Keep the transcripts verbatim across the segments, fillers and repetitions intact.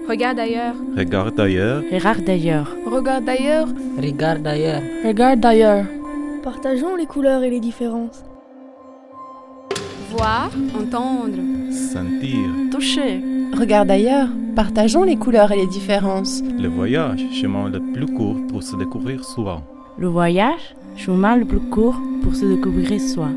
Regarde ailleurs. Regarde ailleurs. Regarde d'ailleurs. Regarde ailleurs. Regarde d'ailleurs. Regarde d'ailleurs. Partageons les couleurs et les différences. Voir, entendre. Sentir. Toucher. Regarde ailleurs. Partageons les couleurs et les différences. Le voyage, chemin le plus court pour se découvrir soi. Le voyage, chemin le plus court pour se découvrir soi.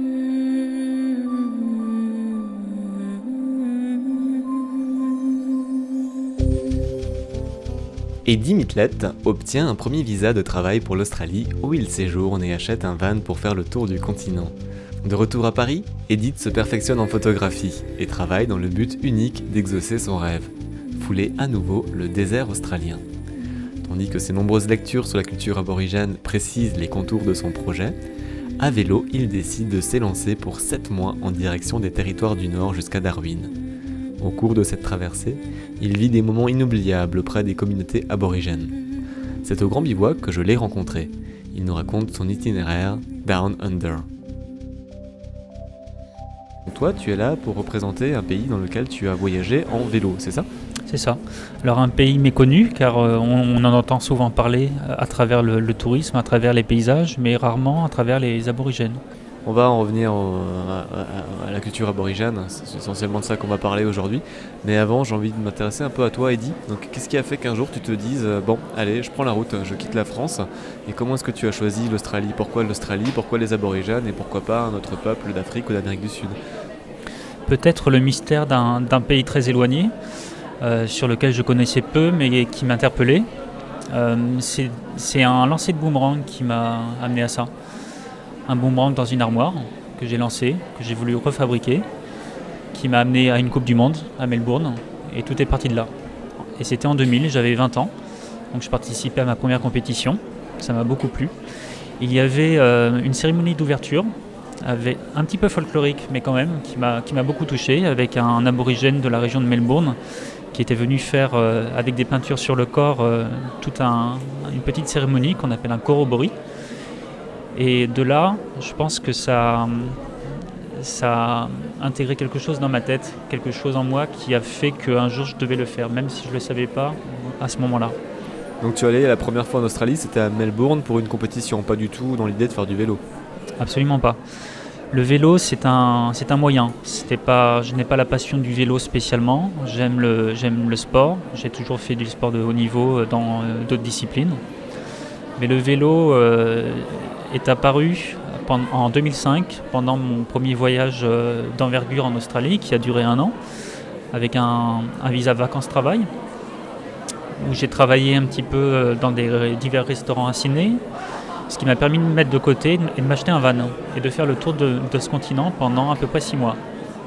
Eddie Mitlet obtient un premier visa de travail pour l'Australie où il séjourne et achète un van pour faire le tour du continent. De retour à Paris, Edith se perfectionne en photographie et travaille dans le but unique d'exaucer son rêve, fouler à nouveau le désert australien. Tandis que ses nombreuses lectures sur la culture aborigène précisent les contours de son projet, à vélo, il décide de s'élancer pour sept mois en direction des territoires du Nord jusqu'à Darwin. Au cours de cette traversée, il vit des moments inoubliables auprès des communautés aborigènes. C'est au Grand Bivouac que je l'ai rencontré. Il nous raconte son itinéraire Down Under. Toi, tu es là pour représenter un pays dans lequel tu as voyagé en vélo, c'est ça ? C'est ça. Alors un pays méconnu, car euh, on, on en entend souvent parler à travers le, le tourisme, à travers les paysages, mais rarement à travers les aborigènes. On va en revenir au, à, à, à la culture aborigène, c'est essentiellement de ça qu'on va parler aujourd'hui. Mais avant, j'ai envie de m'intéresser un peu à toi, Eddie. Donc, qu'est-ce qui a fait qu'un jour tu te dises euh, bon, allez, je prends la route, je quitte la France. Et comment est-ce que tu as choisi l'Australie ? Pourquoi l'Australie ? Pourquoi les aborigènes ? Et pourquoi pas un autre peuple d'Afrique ou d'Amérique du Sud ? Peut-être le mystère d'un, d'un pays très éloigné, euh, sur lequel je connaissais peu, mais qui m'interpellait. Euh, c'est, c'est un lancer de boomerang qui m'a amené à ça. Un boomerang dans une armoire que j'ai lancé, que j'ai voulu refabriquer, qui m'a amené à une Coupe du Monde à Melbourne, et tout est parti de là. Et c'était en deux mille, j'avais vingt ans, donc je participais à ma première compétition, ça m'a beaucoup plu. Il y avait euh, une cérémonie d'ouverture, avec, un petit peu folklorique, mais quand même, qui m'a, qui m'a beaucoup touché, avec un, un aborigène de la région de Melbourne, qui était venu faire, euh, avec des peintures sur le corps, euh, toute un, une petite cérémonie qu'on appelle un corroboree. Et de là, je pense que ça, ça a intégré quelque chose dans ma tête, quelque chose en moi qui a fait qu'un jour je devais le faire, même si je ne le savais pas à ce moment-là. Donc tu es allé la première fois en Australie, c'était à Melbourne pour une compétition, pas du tout dans l'idée de faire du vélo. Absolument pas. Le vélo, c'est un, c'est un moyen. C'était pas, je n'ai pas la passion du vélo spécialement. J'aime le, j'aime le sport. J'ai toujours fait du sport de haut niveau dans euh, d'autres disciplines. Mais le vélo euh, est apparu en deux mille cinq, pendant mon premier voyage d'envergure en Australie, qui a duré un an, avec un, un visa vacances-travail, où j'ai travaillé un petit peu dans des divers restaurants à Sydney, ce qui m'a permis de me mettre de côté et de m'acheter un van, et de faire le tour de, de ce continent pendant à peu près six mois.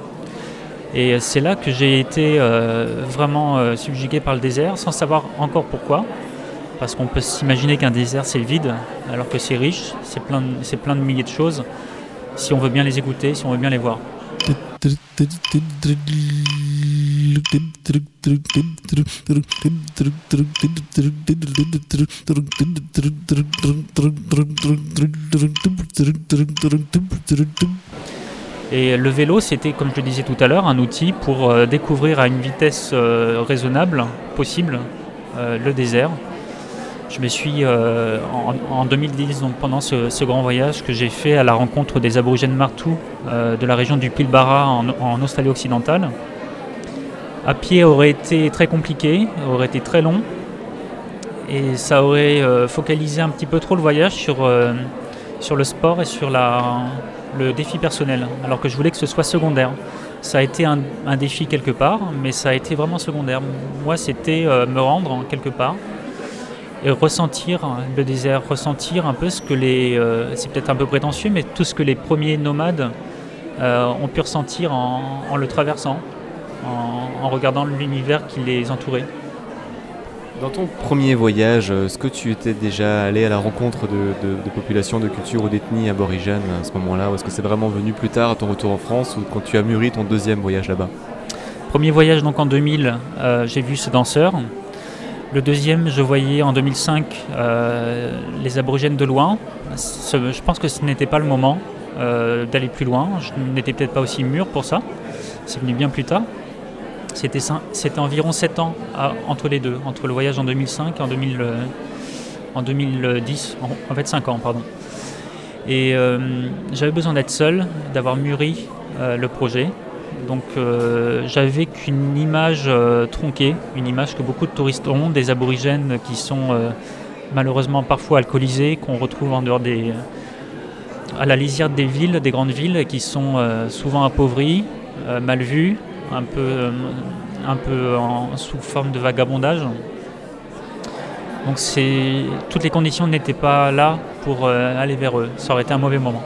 Et c'est là que j'ai été euh, vraiment euh, subjugué par le désert, sans savoir encore pourquoi. Parce qu'on peut s'imaginer qu'un désert c'est vide, alors que c'est riche, c'est plein, de, c'est plein de milliers de choses, si on veut bien les écouter, si on veut bien les voir. Et le vélo, c'était, comme je le disais tout à l'heure, un outil pour euh, découvrir à une vitesse euh, raisonnable, possible, euh, le désert. Je me suis, euh, en, en deux mille dix, donc pendant ce, ce grand voyage que j'ai fait à la rencontre des aborigènes Martu euh, de la région du Pilbara en, en Australie-Occidentale. À pied aurait été très compliqué, aurait été très long, et ça aurait euh, focalisé un petit peu trop le voyage sur, euh, sur le sport et sur la, le défi personnel, alors que je voulais que ce soit secondaire. Ça a été un, un défi quelque part, mais ça a été vraiment secondaire. Moi, c'était euh, me rendre quelque part, et ressentir le désert, ressentir un peu ce que les, euh, c'est peut-être un peu prétentieux, mais tout ce que les premiers nomades euh, ont pu ressentir en, en le traversant, en, en regardant l'univers qui les entourait. Dans ton premier voyage, est-ce que tu étais déjà allé à la rencontre de, de, de populations, de cultures ou d'ethnies aborigènes à ce moment-là, ou est-ce que c'est vraiment venu plus tard à ton retour en France ou quand tu as mûri ton deuxième voyage là-bas ? Premier voyage donc en deux mille, euh, j'ai vu ce danseur. Le deuxième, je voyais en deux mille cinq euh, les aborigènes de loin. Ce, je pense que ce n'était pas le moment euh, d'aller plus loin. Je n'étais peut-être pas aussi mûr pour ça. C'est venu bien plus tard. C'était, c'était environ sept ans à, entre les deux, entre le voyage en deux mille cinq et en, deux mille, euh, en deux mille dix, en, en fait cinq ans, pardon. Et euh, j'avais besoin d'être seul, d'avoir mûri euh, le projet. Donc euh, j'avais qu'une image euh, tronquée, une image que beaucoup de touristes ont, des aborigènes qui sont euh, malheureusement parfois alcoolisés, qu'on retrouve en dehors des, à la lisière des villes, des grandes villes, qui sont euh, souvent appauvris, euh, mal vus, un peu, euh, un peu en, sous forme de vagabondage. Donc c'est, toutes les conditions n'étaient pas là pour euh, aller vers eux. Ça aurait été un mauvais moment.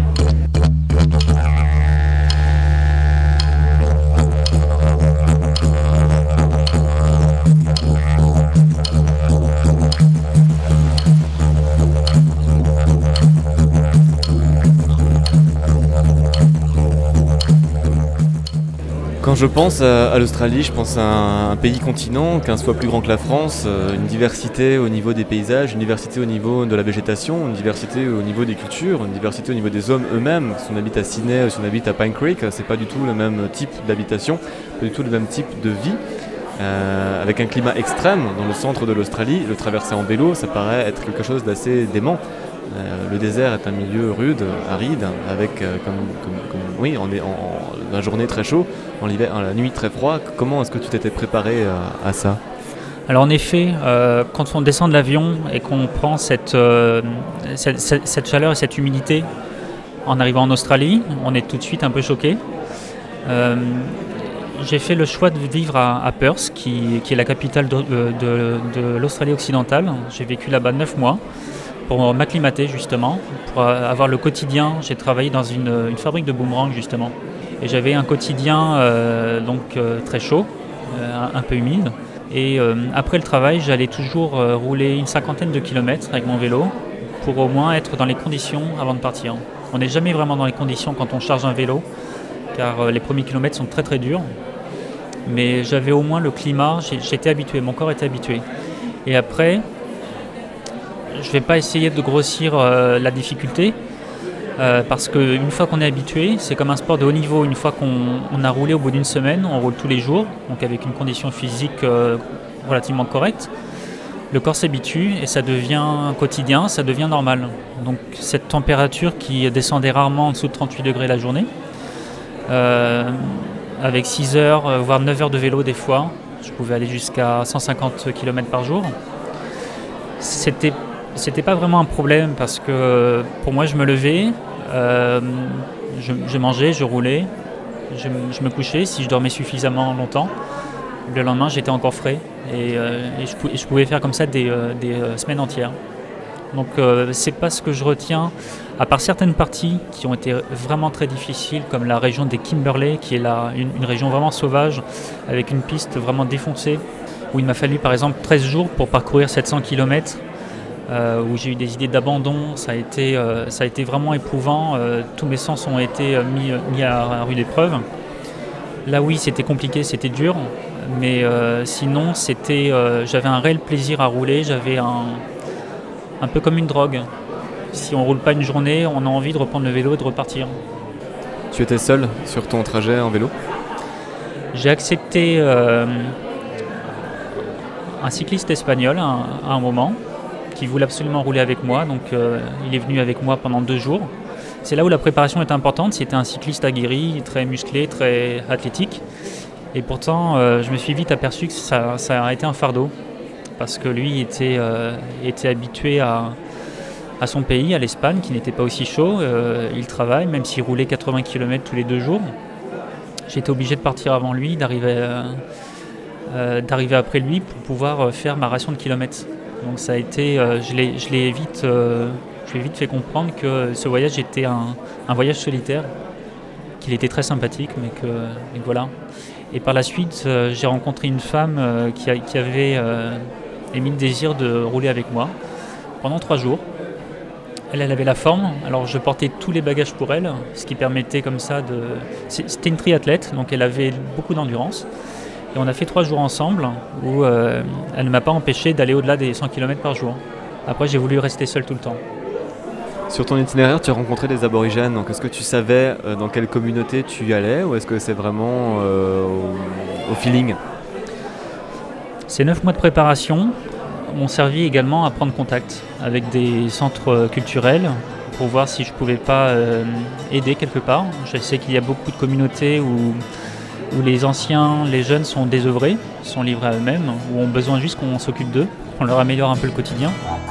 Quand je pense à, à l'Australie, je pense à un, un pays continent, quinze fois plus grand que la France, euh, une diversité au niveau des paysages, une diversité au niveau de la végétation, une diversité au niveau des cultures, une diversité au niveau des hommes eux-mêmes. Si on habite à Sydney ou si on habite à Pine Creek, c'est pas du tout le même type d'habitation, pas du tout le même type de vie. Euh, avec un climat extrême dans le centre de l'Australie, le traverser en vélo, ça paraît être quelque chose d'assez dément. Euh, le désert est un milieu rude, aride, avec euh, comme, comme, comme oui, on est en, en la journée très chaud, en l'hiver, en la nuit très froid. Comment est-ce que tu t'étais préparé à, à ça ? Alors en effet, euh, quand on descend de l'avion et qu'on prend cette, euh, cette, cette, cette chaleur et cette humidité en arrivant en Australie, on est tout de suite un peu choqué. Euh, j'ai fait le choix de vivre à, à Perth, qui, qui est la capitale de, de, de l'Australie occidentale. J'ai vécu là-bas neuf mois. Pour m'acclimater justement, pour avoir le quotidien. J'ai travaillé dans une, une fabrique de boomerangs justement. Et j'avais un quotidien euh, donc euh, très chaud, euh, un, un peu humide. Et euh, après le travail, j'allais toujours euh, rouler une cinquantaine de kilomètres avec mon vélo pour au moins être dans les conditions avant de partir. On n'est jamais vraiment dans les conditions quand on charge un vélo, car euh, les premiers kilomètres sont très très durs. Mais j'avais au moins le climat, j'étais habitué, mon corps était habitué. Et après, je ne vais pas essayer de grossir euh, la difficulté euh, parce qu'une fois qu'on est habitué, c'est comme un sport de haut niveau. Une fois qu'on on a roulé au bout d'une semaine, on roule tous les jours, donc avec une condition physique euh, relativement correcte. Le corps s'habitue et ça devient quotidien, ça devient normal. Donc cette température qui descendait rarement en dessous de trente-huit degrés la journée, euh, avec six heures, voire neuf heures de vélo des fois, je pouvais aller jusqu'à cent cinquante kilomètres par jour. C'était C'était pas vraiment un problème parce que pour moi je me levais, euh, je, je mangeais, je roulais, je, je me couchais si je dormais suffisamment longtemps. Le lendemain j'étais encore frais et, euh, et, je, et je pouvais faire comme ça des, euh, des euh, semaines entières. Donc euh, c'est pas ce que je retiens, à part certaines parties qui ont été vraiment très difficiles comme la région des Kimberley qui est la, une, une région vraiment sauvage avec une piste vraiment défoncée où il m'a fallu par exemple treize jours pour parcourir sept cents kilomètres. Euh, où j'ai eu des idées d'abandon, ça a été, euh, ça a été vraiment éprouvant, euh, tous mes sens ont été euh, mis, mis à, à rude épreuve. Là oui, c'était compliqué, c'était dur, mais euh, sinon c'était, euh, j'avais un réel plaisir à rouler, j'avais un, un peu comme une drogue. Si on ne roule pas une journée, on a envie de reprendre le vélo et de repartir. Tu étais seul sur ton trajet en vélo ? J'ai accepté euh, un cycliste espagnol à, à un moment, qui voulait absolument rouler avec moi, donc euh, il est venu avec moi pendant deux jours. C'est là où la préparation est importante, c'était un cycliste aguerri, très musclé, très athlétique, et pourtant euh, je me suis vite aperçu que ça, ça a été un fardeau, parce que lui était, euh, était habitué à, à son pays, à l'Espagne, qui n'était pas aussi chaud, euh, il travaille, même s'il roulait quatre-vingts kilomètres tous les deux jours. J'étais obligé de partir avant lui, d'arriver, euh, euh, d'arriver après lui pour pouvoir faire ma ration de kilomètres. Donc ça a été, euh, je l'ai, je l'ai vite, euh, je lui ai vite fait comprendre que ce voyage était un, un voyage solitaire, qu'il était très sympathique, mais que, mais que voilà. Et par la suite, euh, j'ai rencontré une femme euh, qui, a, qui avait euh, émis le désir de rouler avec moi pendant trois jours. Elle, elle avait la forme, alors je portais tous les bagages pour elle, ce qui permettait comme ça de... C'était une triathlète, donc elle avait beaucoup d'endurance. Et on a fait trois jours ensemble où euh, elle ne m'a pas empêché d'aller au-delà des cent kilomètres par jour. Après, j'ai voulu rester seul tout le temps. Sur ton itinéraire, tu as rencontré des aborigènes. Donc, est-ce que tu savais euh, dans quelle communauté tu y allais ou est-ce que c'est vraiment euh, au feeling? Ces neuf mois de préparation m'ont servi également à prendre contact avec des centres culturels pour voir si je ne pouvais pas euh, aider quelque part. Je sais qu'il y a beaucoup de communautés où, où les anciens, les jeunes sont désœuvrés, sont livrés à eux-mêmes, où ont besoin juste qu'on s'occupe d'eux, qu'on leur améliore un peu le quotidien.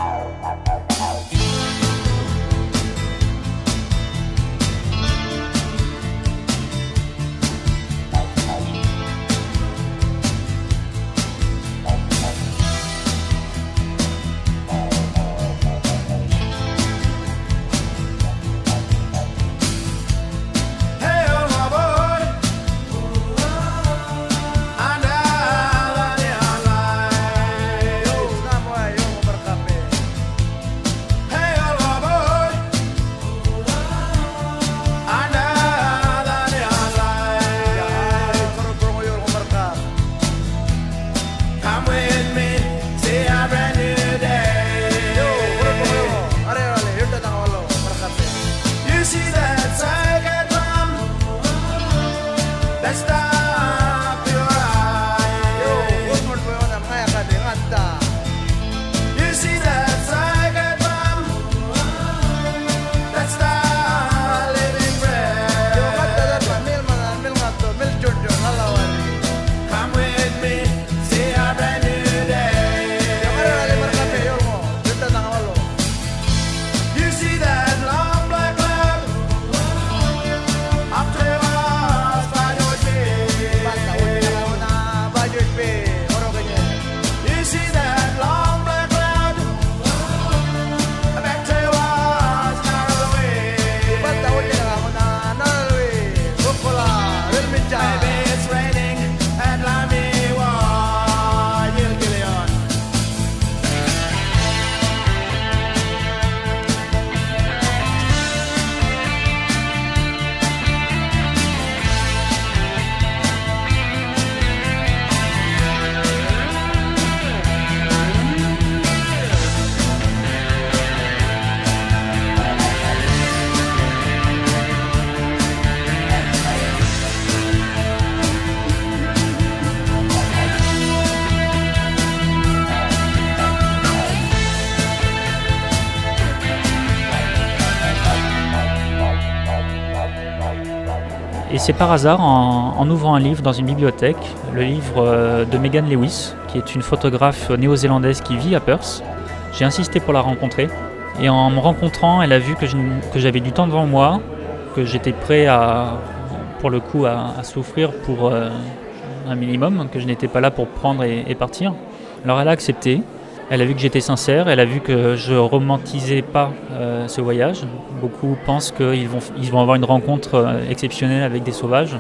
Et c'est par hasard, en, en ouvrant un livre dans une bibliothèque, le livre de Megan Lewis, qui est une photographe néo-zélandaise qui vit à Perth. J'ai insisté pour la rencontrer. Et en me rencontrant, elle a vu que, je, que j'avais du temps devant moi, que j'étais prêt à, pour le coup, à, à souffrir pour euh, un minimum, que je n'étais pas là pour prendre et, et partir. Alors elle a accepté. Elle a vu que j'étais sincère, elle a vu que je ne romantisais pas euh, ce voyage. Beaucoup pensent qu'ils vont, ils vont avoir une rencontre euh, exceptionnelle avec des sauvages,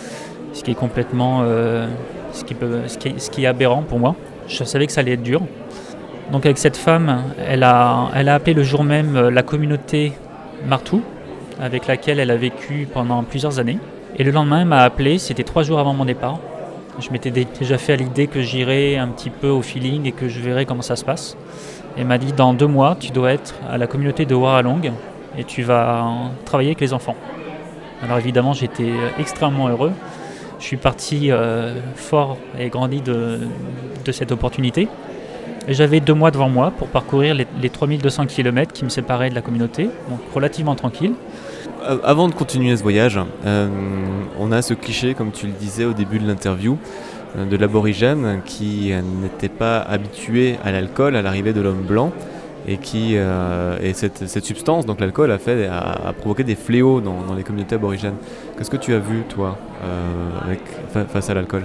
ce qui est complètement euh, ce, qui peut, ce, qui est, ce qui est aberrant pour moi. Je savais que ça allait être dur. Donc avec cette femme, elle a, elle a appelé le jour même la communauté Martou, avec laquelle elle a vécu pendant plusieurs années. Et le lendemain, elle m'a appelé, c'était trois jours avant mon départ. Je m'étais déjà fait à l'idée que j'irais un petit peu au feeling et que je verrais comment ça se passe. Elle m'a dit, dans deux mois, tu dois être à la communauté de Warralong et tu vas travailler avec les enfants. Alors évidemment, j'étais extrêmement heureux. Je suis parti euh, fort et grandi de, de cette opportunité. Et j'avais deux mois devant moi pour parcourir les, les trois mille deux cents kilomètres qui me séparaient de la communauté, donc relativement tranquille. Avant de continuer ce voyage, euh, on a ce cliché, comme tu le disais au début de l'interview, euh, de l'aborigène qui euh, n'était pas habitué à l'alcool à l'arrivée de l'homme blanc et qui euh, et cette, cette substance, donc l'alcool, a fait a, a provoqué des fléaux dans, dans les communautés aborigènes. Qu'est-ce que tu as vu toi euh, avec, fa- face à l'alcool?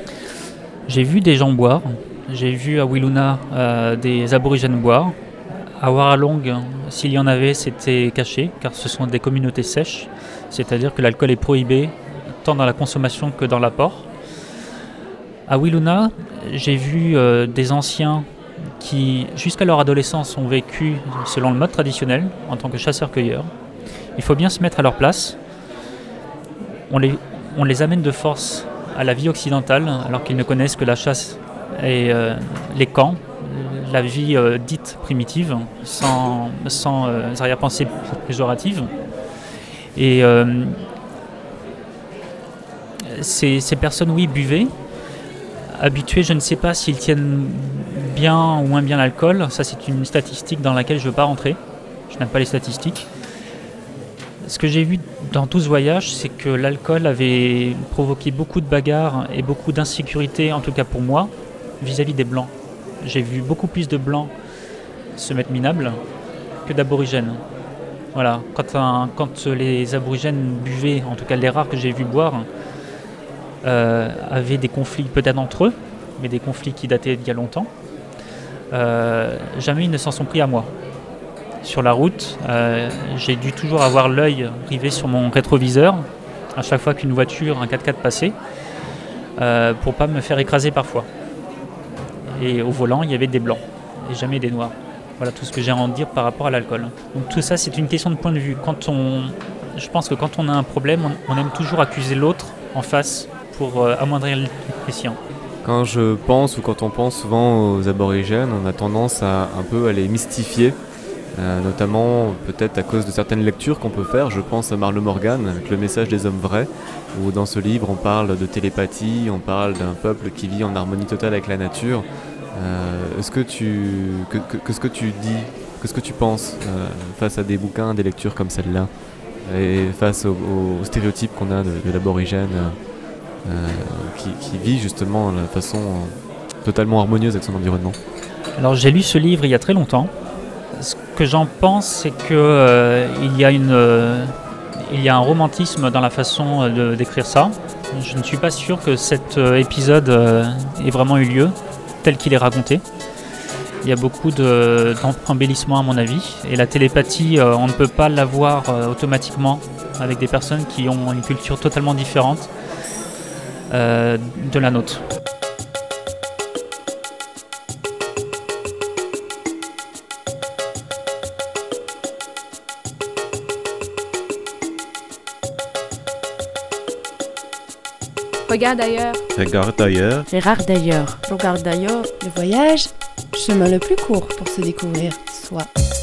J'ai vu des gens boire. J'ai vu à Wiluna euh, des aborigènes boire. À Warralong, s'il y en avait, c'était caché, car ce sont des communautés sèches, c'est-à-dire que l'alcool est prohibé tant dans la consommation que dans l'apport. À Wiluna, j'ai vu euh, des anciens qui, jusqu'à leur adolescence, ont vécu selon le mode traditionnel, en tant que chasseurs-cueilleurs. Il faut bien se mettre à leur place. On les, on les amène de force à la vie occidentale, alors qu'ils ne connaissent que la chasse et euh, les camps, la vie euh, dite primitive, sans, sans euh, arrière-pensée péjorative. Et euh, ces, ces personnes, oui, buvaient, habitués, je ne sais pas s'ils tiennent bien ou moins bien l'alcool. Ça, c'est une statistique dans laquelle je ne veux pas rentrer. Je n'aime pas les statistiques. Ce que j'ai vu dans tout ce voyage, c'est que l'alcool avait provoqué beaucoup de bagarres et beaucoup d'insécurité, en tout cas pour moi, vis-à-vis des Blancs. J'ai vu beaucoup plus de Blancs se mettre minables que d'aborigènes. Voilà. Quand, un, quand les aborigènes buvaient, en tout cas les rares que j'ai vus boire, euh, avaient des conflits peut-être entre eux, mais des conflits qui dataient d'il y a longtemps, euh, jamais ils ne s'en sont pris à moi. Sur la route, euh, j'ai dû toujours avoir l'œil rivé sur mon rétroviseur à chaque fois qu'une voiture, un quatre-quatre passait, euh, pour ne pas me faire écraser parfois. Et au volant, il y avait des blancs et jamais des noirs. Voilà tout ce que j'ai à en dire par rapport à l'alcool. Donc tout ça, c'est une question de point de vue. Quand on, je pense que quand on a un problème, on, on aime toujours accuser l'autre en face pour euh, amoindrir les siens. Quand je pense ou quand on pense souvent aux aborigènes, on a tendance à un peu à les mystifier. Euh, notamment peut-être à cause de certaines lectures qu'on peut faire. Je pense à Marlowe Morgan avec Le Message des hommes vrais, où dans ce livre on parle de télépathie, on parle d'un peuple qui vit en harmonie totale avec la nature. Euh, est-ce que tu, que, que, que ce que tu dis, qu'est-ce que tu penses euh, face à des bouquins, des lectures comme celle-là, et face aux, aux stéréotypes qu'on a de, de l'aborigène euh, qui, qui vit justement de façon euh, totalement harmonieuse avec son environnement? Alors j'ai lu ce livre il y a très longtemps. Ce que j'en pense, c'est qu'il euh, y a une, euh, il y a un romantisme dans la façon de d'écrire ça. Je ne suis pas sûr que cet euh, épisode euh, ait vraiment eu lieu, tel qu'il est raconté. Il y a beaucoup de, d'embellissements à mon avis. Et la télépathie, euh, on ne peut pas l'avoir euh, automatiquement avec des personnes qui ont une culture totalement différente euh, de la nôtre. Regarde ailleurs. Regarde ailleurs. Regarde d'ailleurs. Regarde d'ailleurs. Le voyage, chemin le plus court pour se découvrir soi.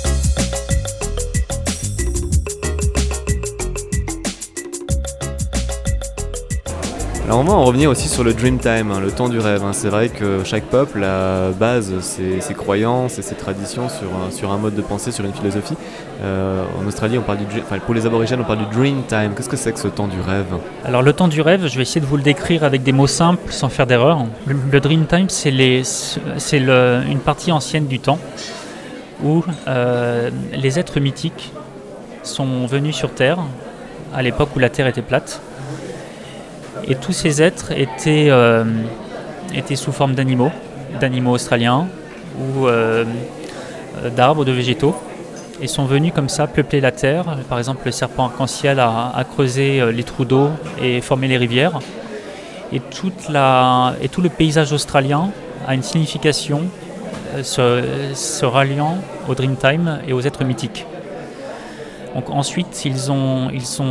Alors on va en revenir aussi sur le Dreamtime, hein, le temps du rêve. Hein. C'est vrai que chaque peuple a base ses, ses croyances et ses traditions sur un, sur un mode de pensée, sur une philosophie. Euh, en Australie, on parle du, enfin, pour les aborigènes, on parle du Dreamtime. Qu'est-ce que c'est que ce temps du rêve? Alors le temps du rêve, je vais essayer de vous le décrire avec des mots simples, sans faire d'erreur. Le, le Dreamtime, c'est, les, c'est le, une partie ancienne du temps où euh, les êtres mythiques sont venus sur Terre, à l'époque où la Terre était plate. Et tous ces êtres étaient, euh, étaient sous forme d'animaux, d'animaux australiens ou euh, d'arbres, de végétaux, et sont venus comme ça peupler la terre. Par exemple, le serpent arc-en-ciel a, a creusé les trous d'eau et formé les rivières. Et, toute la, et tout le paysage australien a une signification euh, se, se ralliant au Dreamtime et aux êtres mythiques. Donc ensuite, ils ont... Ils sont,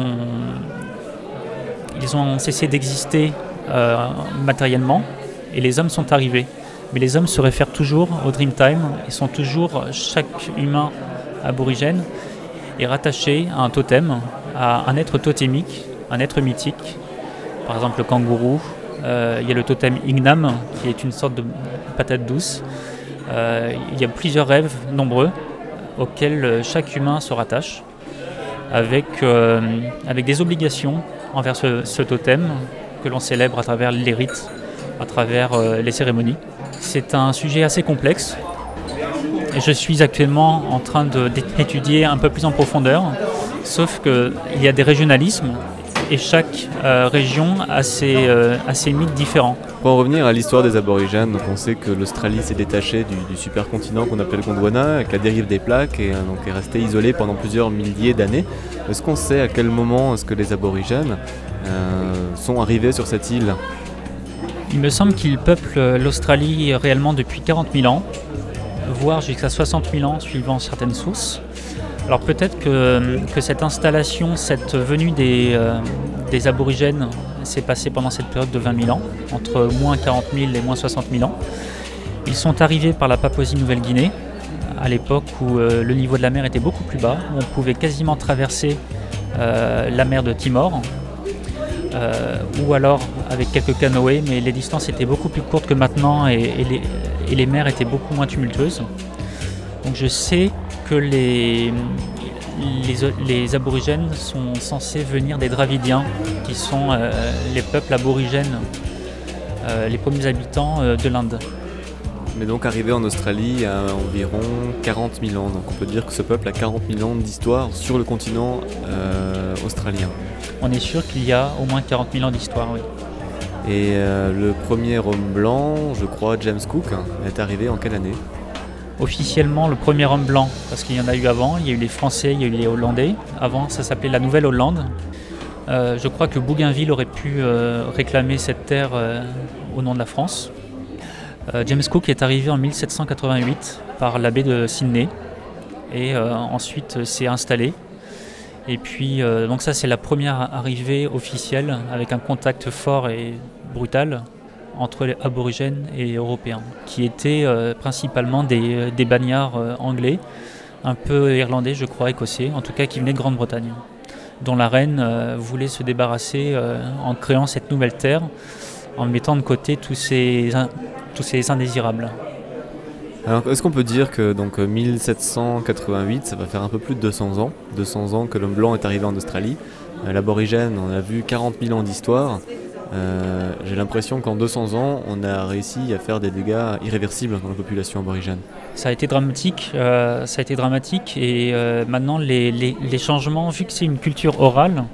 Ils ont cessé d'exister euh, matériellement et les hommes sont arrivés. Mais les hommes se réfèrent toujours au Dreamtime et sont toujours, chaque humain aborigène est rattaché à un totem, à un être totémique, un être mythique. Par exemple le kangourou, euh, il y a le totem Ignam qui est une sorte de patate douce. Euh, il y a plusieurs rêves nombreux auxquels chaque humain se rattache avec, euh, avec des obligations envers ce, ce totem que l'on célèbre à travers les rites, à travers euh, les cérémonies. C'est un sujet assez complexe et je suis actuellement en train de, d'étudier un peu plus en profondeur, sauf qu'il y a des régionalismes et chaque euh, région a ses, euh, a ses mythes différents. Pour en revenir à l'histoire des aborigènes, donc on sait que l'Australie s'est détachée du, du supercontinent qu'on appelle Gondwana avec la dérive des plaques et euh, donc est restée isolée pendant plusieurs milliers d'années. Est-ce qu'on sait à quel moment est-ce que les aborigènes euh, sont arrivés sur cette île? Il me semble qu'ils peuplent l'Australie réellement depuis quarante mille ans, voire jusqu'à soixante mille ans suivant certaines sources. Alors peut-être que, que cette installation, cette venue des, euh, des aborigènes s'est passée pendant cette période de vingt mille ans, entre moins quarante mille et moins soixante mille ans. Ils sont arrivés par la Papouasie-Nouvelle-Guinée, à l'époque où euh, le niveau de la mer était beaucoup plus bas, où on pouvait quasiment traverser euh, la mer de Timor. euh, ou alors avec quelques canoës, mais les distances étaient beaucoup plus courtes que maintenant et, et, les, et les mers étaient beaucoup moins tumultueuses. Donc je sais que les, les, les aborigènes sont censés venir des Dravidiens, qui sont euh, les peuples aborigènes, euh, les premiers habitants euh, de l'Inde. Mais donc arrivé en Australie il y a environ quarante mille ans, donc on peut dire que ce peuple a quarante mille ans d'histoire sur le continent euh, australien. On est sûr qu'il y a au moins quarante mille ans d'histoire, oui. Et euh, le premier homme blanc, je crois James Cook, est arrivé en quelle année ? Officiellement le premier homme blanc, parce qu'il y en a eu avant, il y a eu les Français, il y a eu les Hollandais. Avant ça s'appelait la Nouvelle-Hollande. Euh, je crois que Bougainville aurait pu euh, réclamer cette terre euh, au nom de la France. Euh, James Cook est arrivé en mille sept cent quatre-vingt-huit par la baie de Sydney et euh, ensuite euh, s'est installé. Et puis euh, donc ça c'est la première arrivée officielle avec un contact fort et brutal entre les aborigènes et européens, qui étaient euh, principalement des, des bagnards euh, anglais, un peu irlandais je crois, écossais, en tout cas qui venaient de Grande-Bretagne, dont la reine euh, voulait se débarrasser euh, en créant cette nouvelle terre, en mettant de côté tous ces, tous ces indésirables. Alors est-ce qu'on peut dire que donc mille sept cent quatre-vingt-huit, ça va faire un peu plus de deux cents ans, deux cents ans que l'homme blanc est arrivé en Australie. Euh, l'aborigène, on a vu quarante mille ans d'histoire. Euh, j'ai l'impression qu'en deux cents ans, on a réussi à faire des dégâts irréversibles dans la population aborigène. Ça a été dramatique, euh, ça a été dramatique et euh, maintenant les, les, les changements, vu que c'est une culture orale,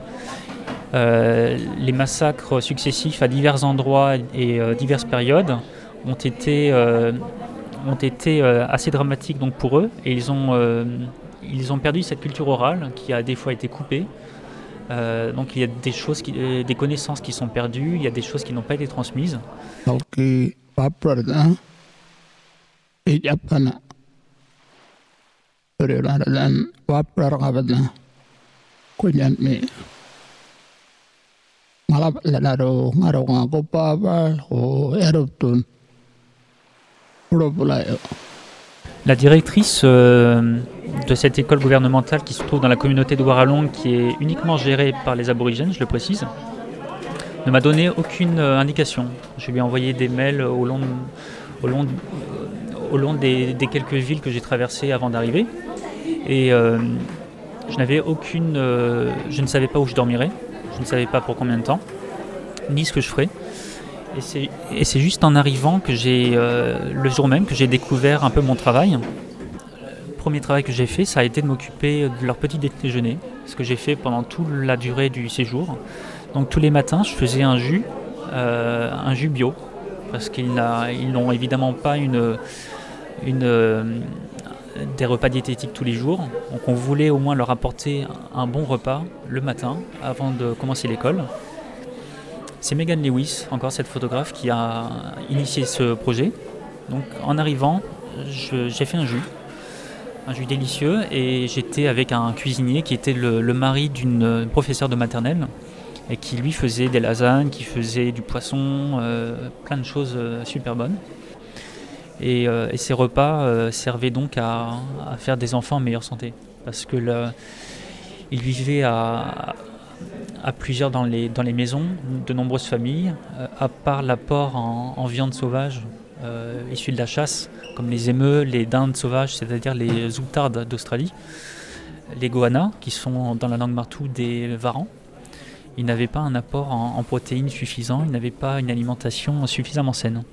Euh, les massacres successifs à divers endroits et euh, diverses périodes ont été, euh, ont été euh, assez dramatiques donc, pour eux et ils ont, euh, ils ont perdu cette culture orale qui a des fois été coupée. Euh, donc il y a des choses, qui, euh, des connaissances qui sont perdues, il y a des choses qui n'ont pas été transmises. La directrice euh, de cette école gouvernementale qui se trouve dans la communauté de Warralong, qui est uniquement gérée par les aborigènes, je le précise, ne m'a donné aucune euh, indication. Je lui ai envoyé des mails au long, au long, au long des, des quelques villes que j'ai traversées avant d'arriver. Et euh, je n'avais aucune, euh, je ne savais pas où je dormirais. Je ne savais pas pour combien de temps, ni ce que je ferais. Et c'est, et c'est juste en arrivant que j'ai, euh, le jour même, que j'ai découvert un peu mon travail. Le premier travail que j'ai fait, ça a été de m'occuper de leur petit déjeuner, ce que j'ai fait pendant toute la durée du séjour. Donc tous les matins, je faisais un jus, euh, un jus bio, parce qu'ils, n'a, ils n'ont évidemment pas une, une, euh, des repas diététiques tous les jours. Donc on voulait au moins leur apporter un bon repas le matin avant de commencer l'école. C'est Megan Lewis, encore cette photographe, qui a initié ce projet. Donc en arrivant, je, j'ai fait un jus, un jus délicieux, et j'étais avec un cuisinier qui était le, le mari d'une professeure de maternelle et qui lui faisait des lasagnes, qui faisait du poisson, euh, plein de choses euh, super bonnes. Et, euh, et ces repas euh, servaient donc à, à faire des enfants en meilleure santé. Parce que le, ils vivaient à, à plusieurs dans les, dans les maisons, de nombreuses familles, euh, à part l'apport en, en viande sauvage euh, issue de la chasse, comme les émeux, les dindes sauvages, c'est-à-dire les outardes d'Australie, les goannas, qui sont dans la langue martou des varans. Ils n'avaient pas un apport en, en protéines suffisant, ils n'avaient pas une alimentation suffisamment saine.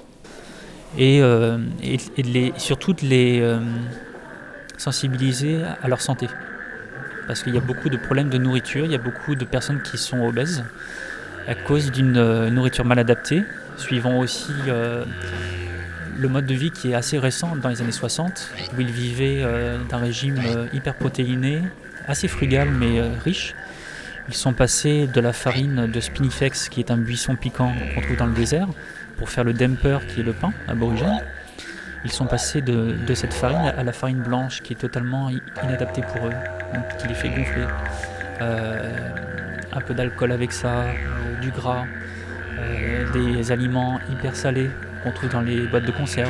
Et, euh, et, et de les, surtout de les euh, sensibiliser à leur santé. Parce qu'il y a beaucoup de problèmes de nourriture, il y a beaucoup de personnes qui sont obèses à cause d'une euh, nourriture mal adaptée, suivant aussi euh, le mode de vie qui est assez récent dans les années soixante, où ils vivaient euh, d'un régime euh, hyper protéiné, assez frugal mais euh, riche. Ils sont passés de la farine de spinifex, qui est un buisson piquant qu'on trouve dans le désert, pour faire le damper, qui est le pain aborigène. Ils sont passés de, de cette farine à la farine blanche, qui est totalement inadaptée pour eux, donc qui les fait gonfler. Euh, un peu d'alcool avec ça, euh, du gras, euh, des aliments hyper salés qu'on trouve dans les boîtes de conserve.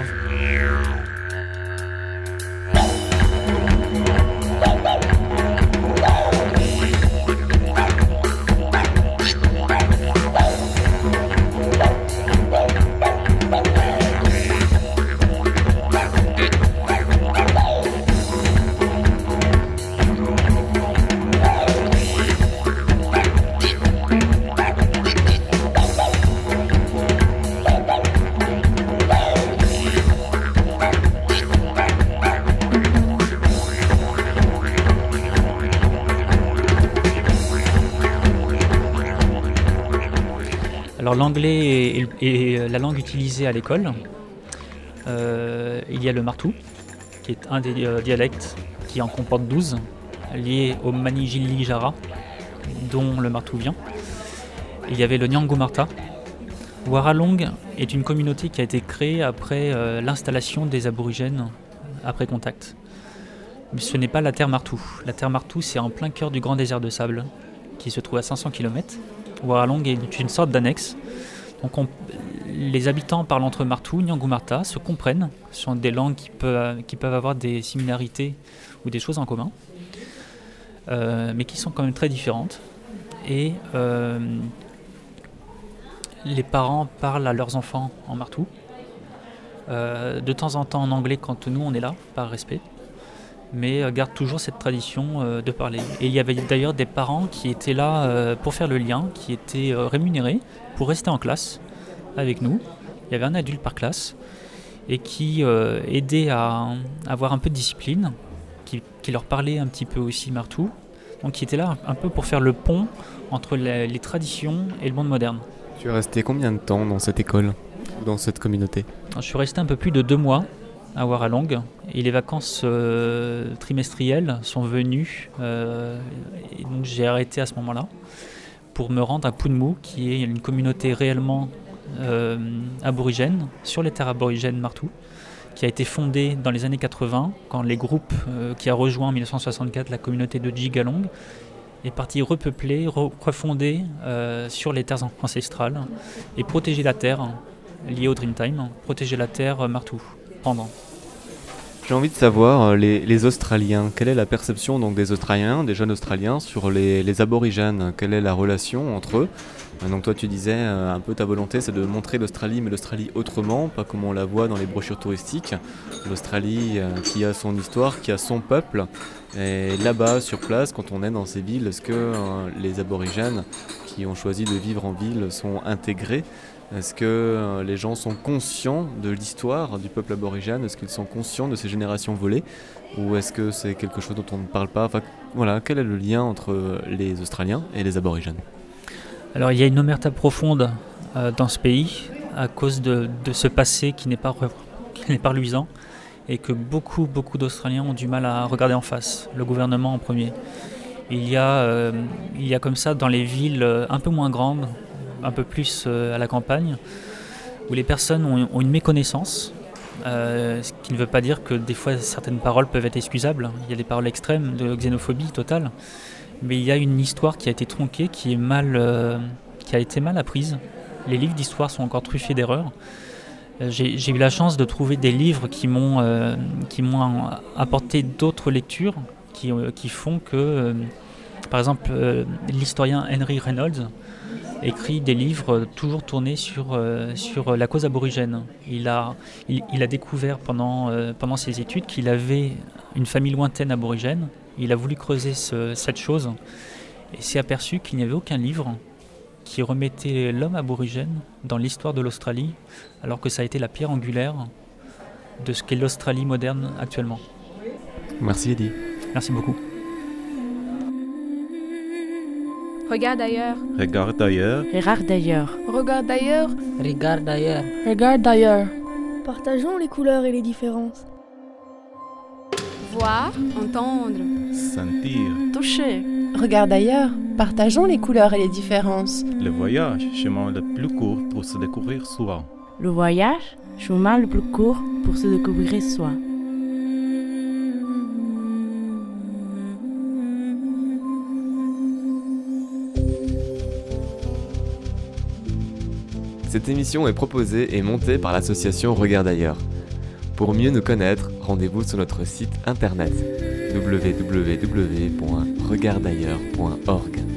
Alors l'anglais est, est la langue utilisée à l'école. Euh, il y a le martou, qui est un des euh, dialectes qui en comporte douze, lié au Manijili-Jara, dont le martou vient. Il y avait le Nyangu Marta. Waralong est une communauté qui a été créée après euh, l'installation des aborigènes après contact. Mais ce n'est pas la terre martou. La terre martou, c'est en plein cœur du grand désert de sable, qui se trouve à cinq cents kilomètres. Waralong est une sorte d'annexe. Donc on, les habitants parlent entre martou, Nyangu Marta, se comprennent. Ce sont des langues qui peuvent, qui peuvent avoir des similarités ou des choses en commun, euh, mais qui sont quand même très différentes. Et euh, les parents parlent à leurs enfants en martou, euh, de temps en temps en anglais quand nous on est là, par respect, mais euh, gardent toujours cette tradition euh, de parler. Et il y avait d'ailleurs des parents qui étaient là euh, pour faire le lien, qui étaient euh, rémunérés pour rester en classe avec nous. Il y avait un adulte par classe et qui euh, aidait à, à avoir un peu de discipline, qui, qui leur parlait un petit peu aussi martou, donc qui était là un peu pour faire le pont entre les, les traditions et le monde moderne. Tu es resté combien de temps dans cette école, dans cette communauté ? Je suis resté un peu plus de deux mois à Waralong et les vacances euh, trimestrielles sont venues euh, et donc j'ai arrêté à ce moment-là pour me rendre à Punmu, qui est une communauté réellement euh, aborigène sur les terres aborigènes martou, qui a été fondée dans les années quatre-vingts quand les groupes euh, qui a rejoint en dix-neuf cent soixante-quatre la communauté de Jigalong est parti repeupler, re- refonder euh, sur les terres ancestrales et protéger la terre, liée au Dreamtime, protéger la terre euh, martou, pendant. J'ai envie de savoir, les, les Australiens, quelle est la perception donc, des Australiens, des jeunes Australiens sur les, les aborigènes ? Quelle est la relation entre eux ? Donc toi tu disais, euh, un peu ta volonté c'est de montrer l'Australie, mais l'Australie autrement, pas comme on la voit dans les brochures touristiques. L'Australie euh, qui a son histoire, qui a son peuple. Et là-bas, sur place, quand on est dans ces villes, est-ce que euh, les aborigènes qui ont choisi de vivre en ville sont intégrés ? Est-ce que euh, les gens sont conscients de l'histoire du peuple aborigène ? Est-ce qu'ils sont conscients de ces générations volées ? Ou est-ce que c'est quelque chose dont on ne parle pas ? Enfin, voilà, quel est le lien entre les Australiens et les aborigènes ? Alors il y a une omerta profonde euh, dans ce pays à cause de, de ce passé qui n'est pas, re- qui n'est pas reluisant et que beaucoup, beaucoup d'Australiens ont du mal à regarder en face, le gouvernement en premier. Il y a, euh, il y a comme ça dans les villes un peu moins grandes, un peu plus euh, à la campagne, où les personnes ont, ont une méconnaissance, euh, ce qui ne veut pas dire que des fois certaines paroles peuvent être excusables. Il y a des paroles extrêmes de xénophobie totale, mais il y a une histoire qui a été tronquée, qui est mal, euh, qui a été mal apprise. Les livres d'histoire sont encore truffés d'erreurs. Euh, j'ai, j'ai eu la chance de trouver des livres qui m'ont, euh, qui m'ont apporté d'autres lectures, qui, euh, qui font que, euh, par exemple, euh, l'historien Henry Reynolds écrit des livres toujours tournés sur, euh, sur la cause aborigène. Il a, il, il a découvert pendant, euh, pendant ses études qu'il avait une famille lointaine aborigène. Il a voulu creuser ce, cette chose et s'est aperçu qu'il n'y avait aucun livre qui remettait l'homme aborigène dans l'histoire de l'Australie, alors que ça a été la pierre angulaire de ce qu'est l'Australie moderne actuellement. Merci Eddy. Merci beaucoup. Regarde ailleurs. Regarde ailleurs. Regarde d'ailleurs. Regarde d'ailleurs. Regarde d'ailleurs. Regarde d'ailleurs. Partageons les couleurs et les différences. Voir, entendre. Sentir. Toucher. Regarde d'ailleurs. Partageons les couleurs et les différences. Le voyage, chemin le plus court pour se découvrir soi. Le voyage, chemin le plus court pour se découvrir soi. Cette émission est proposée et montée par l'association Regarde ailleurs. Pour mieux nous connaître, rendez-vous sur notre site internet w w w point regarde ailleurs point org.